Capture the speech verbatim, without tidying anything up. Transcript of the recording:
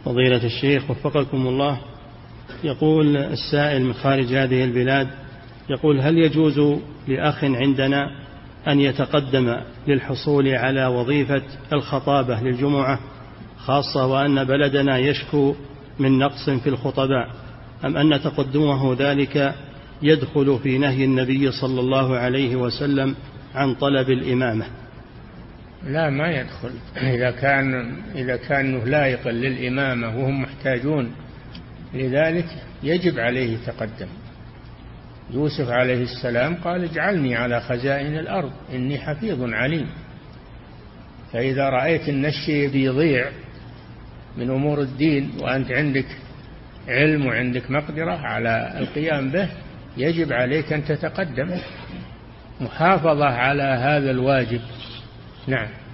فضيلة الشيخ وفقكم الله، يقول السائل من خارج هذه البلاد، يقول: هل يجوز لأخ عندنا أن يتقدم للحصول على وظيفة الخطابة للجمعة، خاصة وأن بلدنا يشكو من نقص في الخطباء، أم أن تقدمه ذلك يدخل في نهي النبي صلى الله عليه وسلم عن طلب الإمامة؟ لا، ما يدخل. إذا كان إذا كان لائقا للإمامة وهم محتاجون لذلك يجب عليه تقدم. يوسف عليه السلام قال: اجعلني على خزائن الأرض إني حفيظ عليم. فإذا رأيت أن الشيء بيضيع من أمور الدين وأنت عندك علم وعندك مقدرة على القيام به، يجب عليك أن تتقدم محافظة على هذا الواجب. نعم.